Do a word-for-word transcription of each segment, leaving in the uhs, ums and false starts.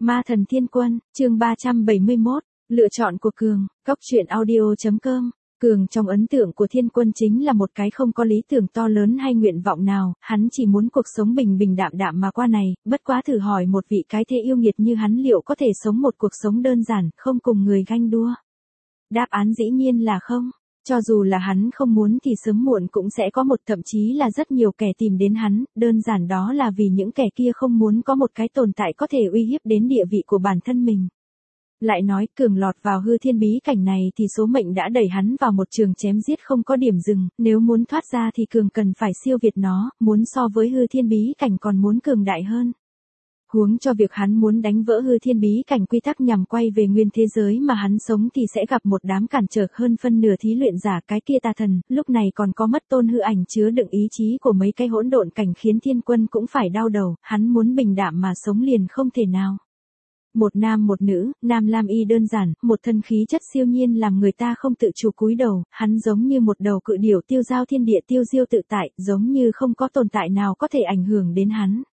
Ma thần thiên quân, chương ba trăm bảy mươi mốt, lựa chọn của Cường, Cốc truyện audio chấm com. Cường trong ấn tượng của thiên quân chính là một cái không có lý tưởng to lớn hay nguyện vọng nào, hắn chỉ muốn cuộc sống bình bình đạm đạm mà qua này, bất quá thử hỏi một vị cái thế yêu nghiệt như hắn liệu có thể sống một cuộc sống đơn giản, không cùng người ganh đua. Đáp án dĩ nhiên là không. Cho dù là hắn không muốn thì sớm muộn cũng sẽ có một thậm chí là rất nhiều kẻ tìm đến hắn, đơn giản đó là vì những kẻ kia không muốn có một cái tồn tại có thể uy hiếp đến địa vị của bản thân mình. Lại nói Cường lọt vào hư thiên bí cảnh này thì số mệnh đã đẩy hắn vào một trường chém giết không có điểm dừng, nếu muốn thoát ra thì Cường cần phải siêu việt nó, muốn so với hư thiên bí cảnh còn muốn cường đại hơn. Huống cho việc hắn muốn đánh vỡ hư thiên bí cảnh quy tắc nhằm quay về nguyên thế giới mà hắn sống thì sẽ gặp một đám cản trở hơn phân nửa thí luyện giả cái kia tà thần, lúc này còn có mất tôn hư ảnh chứa đựng ý chí của mấy cái hỗn độn cảnh khiến thiên quân cũng phải đau đầu, hắn muốn bình đạm mà sống liền không thể nào. Một nam một nữ, nam lam y đơn giản, một thân khí chất siêu nhiên làm người ta không tự chủ cúi đầu, hắn giống như một đầu cự điểu tiêu giao thiên địa tiêu diêu tự tại, giống như không có tồn tại nào có thể ảnh hưởng đến hắn.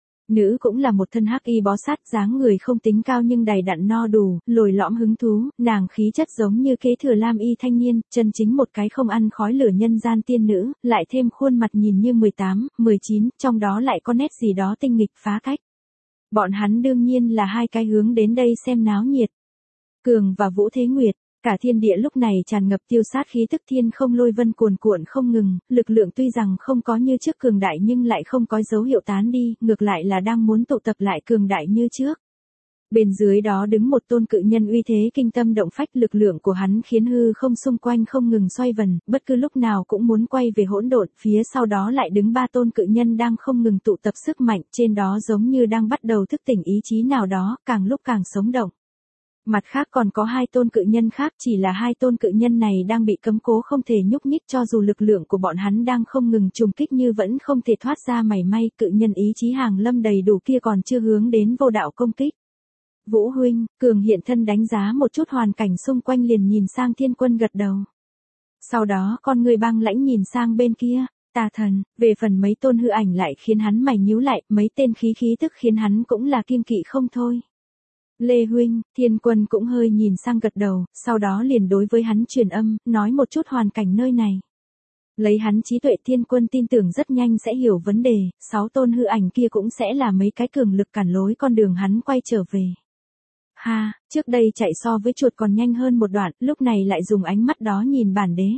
Nữ cũng là một thân hắc y bó sát, dáng người không tính cao nhưng đầy đặn no đủ, lồi lõm hứng thú, nàng khí chất giống như kế thừa lam y thanh niên, chân chính một cái không ăn khói lửa nhân gian tiên nữ, lại thêm khuôn mặt nhìn như mười tám, mười chín, trong đó lại có nét gì đó tinh nghịch phá cách. Bọn hắn đương nhiên là hai cái hướng đến đây xem náo nhiệt. Cường và Vũ Thế Nguyệt. Cả thiên địa lúc này tràn ngập tiêu sát khí tức thiên không lôi vân cuồn cuộn không ngừng, lực lượng tuy rằng không có như trước cường đại nhưng lại không có dấu hiệu tán đi, ngược lại là đang muốn tụ tập lại cường đại như trước. Bên dưới đó đứng một tôn cự nhân uy thế kinh tâm động phách, lực lượng của hắn khiến hư không xung quanh không ngừng xoay vần, bất cứ lúc nào cũng muốn quay về hỗn độn, phía sau đó lại đứng ba tôn cự nhân đang không ngừng tụ tập sức mạnh, trên đó giống như đang bắt đầu thức tỉnh ý chí nào đó, càng lúc càng sống động. Mặt khác còn có hai tôn cự nhân khác, chỉ là hai tôn cự nhân này đang bị cấm cố không thể nhúc nhích, cho dù lực lượng của bọn hắn đang không ngừng trùng kích như vẫn không thể thoát ra mảy may, cự nhân ý chí hàng lâm đầy đủ kia còn chưa hướng đến vô đạo công kích. Vũ huynh, Cường hiện thân đánh giá một chút hoàn cảnh xung quanh liền nhìn sang thiên quân gật đầu. Sau đó con người băng lãnh nhìn sang bên kia, tà thần, về phần mấy tôn hư ảnh lại khiến hắn mày nhíu lại, mấy tên khí khí tức khiến hắn cũng là kiêng kỵ không thôi. Lê huynh, thiên quân cũng hơi nhìn sang gật đầu, sau đó liền đối với hắn truyền âm, nói một chút hoàn cảnh nơi này. Lấy hắn trí tuệ thiên quân tin tưởng rất nhanh sẽ hiểu vấn đề, sáu tôn hư ảnh kia cũng sẽ là mấy cái cường lực cản lối con đường hắn quay trở về. Ha, trước đây chạy so với chuột còn nhanh hơn một đoạn, lúc này lại dùng ánh mắt đó nhìn bản đế.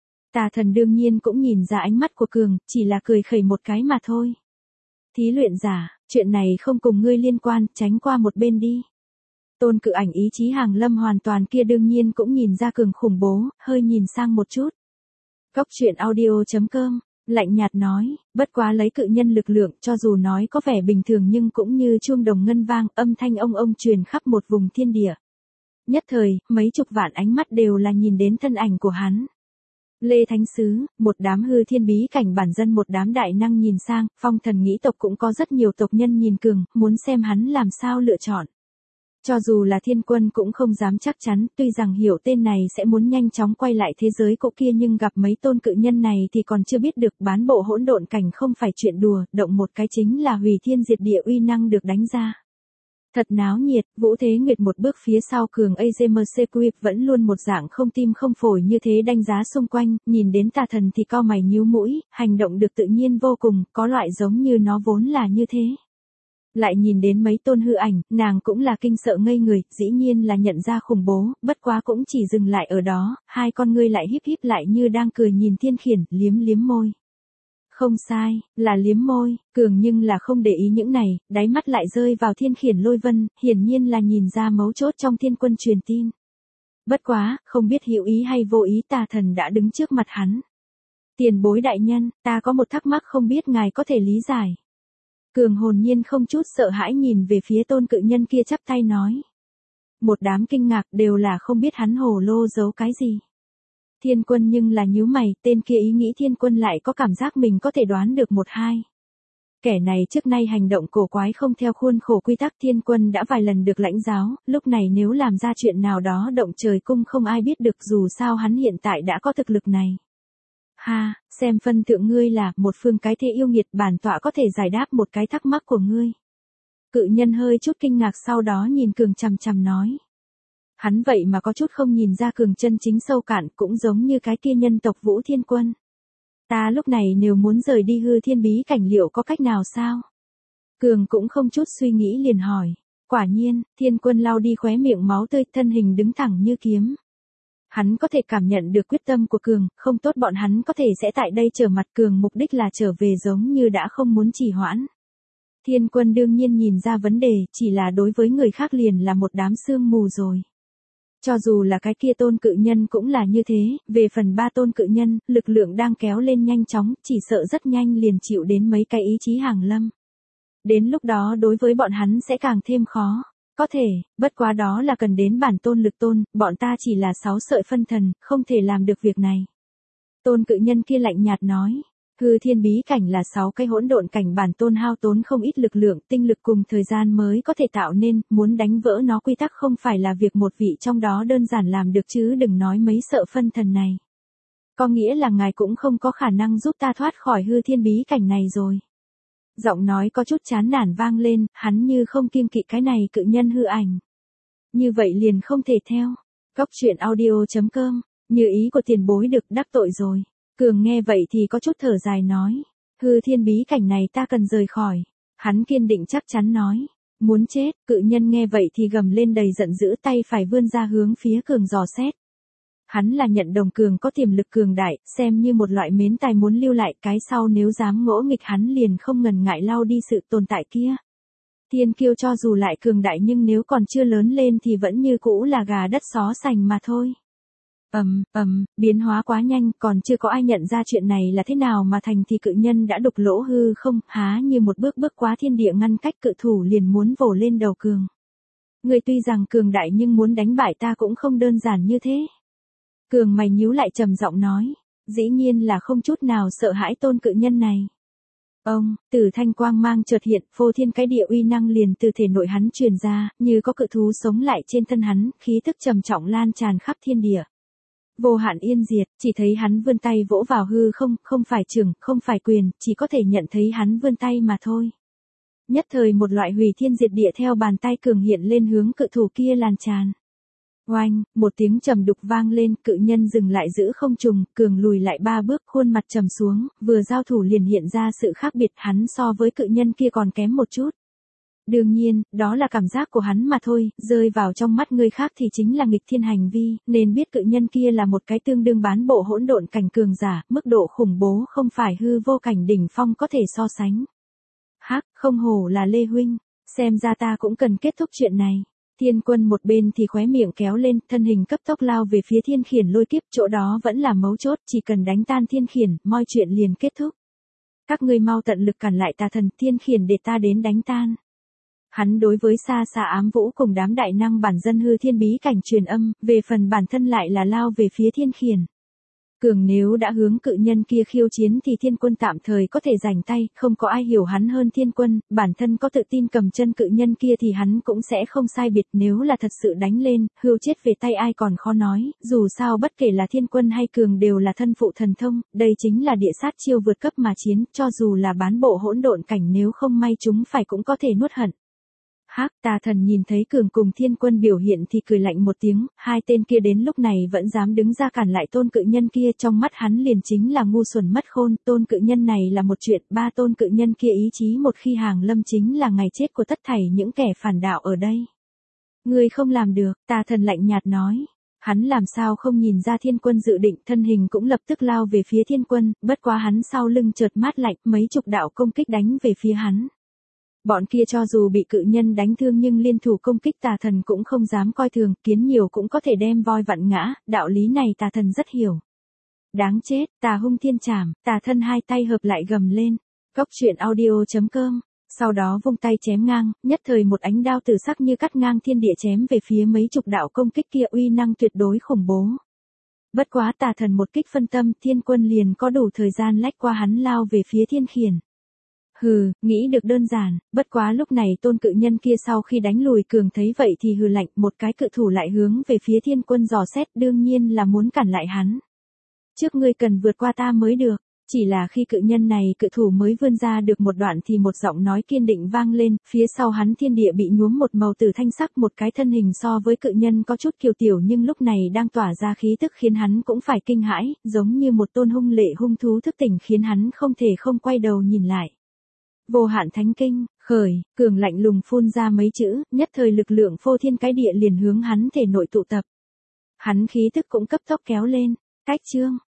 Tà thần đương nhiên cũng nhìn ra ánh mắt của Cường, chỉ là cười khẩy một cái mà thôi. Thí luyện giả, chuyện này không cùng ngươi liên quan, tránh qua một bên đi. Tôn cự ảnh ý chí hàng lâm hoàn toàn kia đương nhiên cũng nhìn ra Cường khủng bố, hơi nhìn sang một chút. Cốc truyện audio chấm com, lạnh nhạt nói, bất quá lấy cự nhân lực lượng cho dù nói có vẻ bình thường nhưng cũng như chuông đồng ngân vang, âm thanh ông ông truyền khắp một vùng thiên địa. Nhất thời, mấy chục vạn ánh mắt đều là nhìn đến thân ảnh của hắn. Lê Thánh Sứ, một đám hư thiên bí cảnh bản dân một đám đại năng nhìn sang, phong thần nghĩ tộc cũng có rất nhiều tộc nhân nhìn Cường, muốn xem hắn làm sao lựa chọn. Cho dù là thiên quân cũng không dám chắc chắn, tuy rằng hiểu tên này sẽ muốn nhanh chóng quay lại thế giới cũ kia nhưng gặp mấy tôn cự nhân này thì còn chưa biết được, bán bộ hỗn độn cảnh không phải chuyện đùa, động một cái chính là hủy thiên diệt địa uy năng được đánh ra. Thật náo nhiệt, Vũ Thế Nguyệt một bước phía sau Cường a giê em xê Quip vẫn luôn một dạng không tim không phổi như thế đánh giá xung quanh, nhìn đến tà thần thì cau mày nhíu mũi, hành động được tự nhiên vô cùng, có loại giống như nó vốn là như thế. Lại nhìn đến mấy tôn hư ảnh, nàng cũng là kinh sợ ngây người, dĩ nhiên là nhận ra khủng bố, bất quá cũng chỉ dừng lại ở đó, hai con ngươi lại híp híp lại như đang cười nhìn Thiên Khiển, liếm liếm môi. Không sai, là liếm môi, Cường nhưng là không để ý những này, đáy mắt lại rơi vào Thiên Khiển lôi vân, hiển nhiên là nhìn ra mấu chốt trong thiên quân truyền tin. Bất quá, không biết hữu ý hay vô ý tà thần đã đứng trước mặt hắn. Tiền bối đại nhân, ta có một thắc mắc không biết ngài có thể lý giải. Cường hồn nhiên không chút sợ hãi nhìn về phía tôn cự nhân kia chắp tay nói. Một đám kinh ngạc đều là không biết hắn hồ lô giấu cái gì. Thiên quân nhưng là nhíu mày, tên kia ý nghĩ thiên quân lại có cảm giác mình có thể đoán được một hai. Kẻ này trước nay hành động cổ quái không theo khuôn khổ quy tắc, thiên quân đã vài lần được lãnh giáo, lúc này nếu làm ra chuyện nào đó động trời cung không ai biết được, dù sao hắn hiện tại đã có thực lực này. Ha, xem phân thượng ngươi là một phương cái thế yêu nghiệt, bản tọa có thể giải đáp một cái thắc mắc của ngươi. Cự nhân hơi chút kinh ngạc sau đó nhìn Cường chằm chằm nói. Hắn vậy mà có chút không nhìn ra Cường chân chính sâu cạn, cũng giống như cái kia nhân tộc Vũ Thiên Quân. Ta lúc này nếu muốn rời đi hư thiên bí cảnh liệu có cách nào sao? Cường cũng không chút suy nghĩ liền hỏi. Quả nhiên, Thiên Quân lau đi khóe miệng máu tươi, thân hình đứng thẳng như kiếm. Hắn có thể cảm nhận được quyết tâm của Cường, không tốt bọn hắn có thể sẽ tại đây trở mặt Cường, mục đích là trở về giống như đã không muốn trì hoãn. Thiên Quân đương nhiên nhìn ra vấn đề, chỉ là đối với người khác liền là một đám sương mù rồi. Cho dù là cái kia tôn cự nhân cũng là như thế, về phần ba tôn cự nhân, lực lượng đang kéo lên nhanh chóng, chỉ sợ rất nhanh liền chịu đến mấy cái ý chí hàng lâm. Đến lúc đó đối với bọn hắn sẽ càng thêm khó. Có thể, bất quá đó là cần đến bản tôn lực tôn, bọn ta chỉ là sáu sợi phân thần, không thể làm được việc này. Tôn cự nhân kia lạnh nhạt nói, hư thiên bí cảnh là sáu cái hỗn độn cảnh, bản tôn hao tốn không ít lực lượng, tinh lực cùng thời gian mới có thể tạo nên, muốn đánh vỡ nó quy tắc không phải là việc một vị trong đó đơn giản làm được chứ đừng nói mấy sợ phân thần này. Có nghĩa là ngài cũng không có khả năng giúp ta thoát khỏi hư thiên bí cảnh này rồi. Giọng nói có chút chán nản vang lên, hắn như không kiêng kỵ cái này cự nhân hư ảnh. Như vậy liền không thể theo. Góc truyện audio chấm com, như ý của tiền bối được đắc tội rồi. Cường nghe vậy thì có chút thở dài nói. Hư thiên bí cảnh này ta cần rời khỏi. Hắn kiên định chắc chắn nói. Muốn chết, cự nhân nghe vậy thì gầm lên đầy giận dữ, tay phải vươn ra hướng phía Cường dò xét. Hắn là nhận đồng Cường có tiềm lực cường đại, xem như một loại mến tài muốn lưu lại, cái sau nếu dám ngỗ nghịch hắn liền không ngần ngại lau đi sự tồn tại kia. Thiên kiêu cho dù lại cường đại nhưng nếu còn chưa lớn lên thì vẫn như cũ là gà đất xó xành mà thôi. Ầm, ầm, biến hóa quá nhanh, còn chưa có ai nhận ra chuyện này là thế nào mà thành thì cự nhân đã đục lỗ hư không, há như một bước bước quá thiên địa ngăn cách, cự thủ liền muốn vồ lên đầu Cường. Người tuy rằng cường đại nhưng muốn đánh bại ta cũng không đơn giản như thế. Cường mày nhíu lại trầm giọng nói, dĩ nhiên là không chút nào sợ hãi tôn cự nhân này. Ông, Tử thanh quang mang chợt hiện, phô thiên cái địa uy năng liền từ thể nội hắn truyền ra, như có cự thú sống lại trên thân hắn, khí tức trầm trọng lan tràn khắp thiên địa. Vô hạn yên diệt, chỉ thấy hắn vươn tay vỗ vào hư không, không phải chưởng, không phải quyền, chỉ có thể nhận thấy hắn vươn tay mà thôi. Nhất thời một loại hủy thiên diệt địa theo bàn tay Cường hiện lên hướng cự thủ kia lan tràn. Oanh, một tiếng trầm đục vang lên, cự nhân dừng lại giữ không trùng, Cường lùi lại ba bước, khuôn mặt trầm xuống, vừa giao thủ liền hiện ra sự khác biệt, hắn so với cự nhân kia còn kém một chút. Đương nhiên, đó là cảm giác của hắn mà thôi, rơi vào trong mắt người khác thì chính là nghịch thiên hành vi, nên biết cự nhân kia là một cái tương đương bán bộ hỗn độn cảnh cường giả, mức độ khủng bố không phải hư vô cảnh đỉnh phong có thể so sánh. Hắc, không hổ là Lê huynh, xem ra ta cũng cần kết thúc chuyện này. Thiên Quân một bên thì khóe miệng kéo lên, thân hình cấp tốc lao về phía Thiên Khiển lôi kiếp, chỗ đó vẫn là mấu chốt, chỉ cần đánh tan Thiên Khiển, mọi chuyện liền kết thúc. Các ngươi mau tận lực cản lại tà thần Thiên Khiển để ta đến đánh tan. Hắn đối với xa xa ám vũ cùng đám đại năng bản dân hư thiên bí cảnh truyền âm, về phần bản thân lại là lao về phía Thiên Khiển. Cường nếu đã hướng cự nhân kia khiêu chiến thì Thiên Quân tạm thời có thể rảnh tay, không có ai hiểu hắn hơn Thiên Quân, bản thân có tự tin cầm chân cự nhân kia thì hắn cũng sẽ không sai biệt, nếu là thật sự đánh lên, hưu chết về tay ai còn khó nói, dù sao bất kể là Thiên Quân hay Cường đều là thân phụ thần thông, đây chính là địa sát chiêu vượt cấp mà chiến, cho dù là bán bộ hỗn độn cảnh nếu không may chúng phải cũng có thể nuốt hận. Hắc, tà thần nhìn thấy Cường cùng Thiên Quân biểu hiện thì cười lạnh một tiếng, hai tên kia đến lúc này vẫn dám đứng ra cản lại tôn cự nhân kia, trong mắt hắn liền chính là ngu xuẩn mất khôn, tôn cự nhân này là một chuyện, ba tôn cự nhân kia ý chí một khi hàng lâm chính là ngày chết của tất thảy những kẻ phản đạo ở đây. Ngươi không làm được, tà thần lạnh nhạt nói. Hắn làm sao không nhìn ra Thiên Quân dự định, thân hình cũng lập tức lao về phía Thiên Quân, bất quá hắn sau lưng chợt mát lạnh, mấy chục đạo công kích đánh về phía hắn. Bọn kia cho dù bị cự nhân đánh thương nhưng liên thủ công kích tà thần cũng không dám coi thường, kiến nhiều cũng có thể đem voi vặn ngã, đạo lý này tà thần rất hiểu. Đáng chết, tà hung thiên trảm, tà thân hai tay hợp lại gầm lên. Góc truyện audio chấm com, sau đó vung tay chém ngang, nhất thời một ánh đao tử sắc như cắt ngang thiên địa chém về phía mấy chục đạo công kích kia, uy năng tuyệt đối khủng bố. Bất quá tà thần một kích phân tâm, Thiên Quân liền có đủ thời gian lách qua hắn lao về phía Thiên Khiển. Hừ, nghĩ được đơn giản, bất quá lúc này tôn cự nhân kia sau khi đánh lùi Cường thấy vậy thì hừ lạnh, một cái cự thủ lại hướng về phía Thiên Quân dò xét, đương nhiên là muốn cản lại hắn. Trước ngươi cần vượt qua ta mới được, Chỉ là khi cự nhân này cự thủ mới vươn ra được một đoạn thì một giọng nói kiên định vang lên, phía sau hắn thiên địa bị nhuốm một màu tử thanh sắc, một cái thân hình so với cự nhân có chút kiều tiểu nhưng lúc này đang tỏa ra khí tức khiến hắn cũng phải kinh hãi, giống như một tôn hung lệ hung thú thức tỉnh khiến hắn không thể không quay đầu nhìn lại. Vô hạn thánh kinh, khởi, cường lạnh lùng phun ra mấy chữ, nhất thời lực lượng phô thiên cái địa liền hướng hắn thể nội tụ tập. Hắn khí tức cũng cấp tốc kéo lên, cách chương.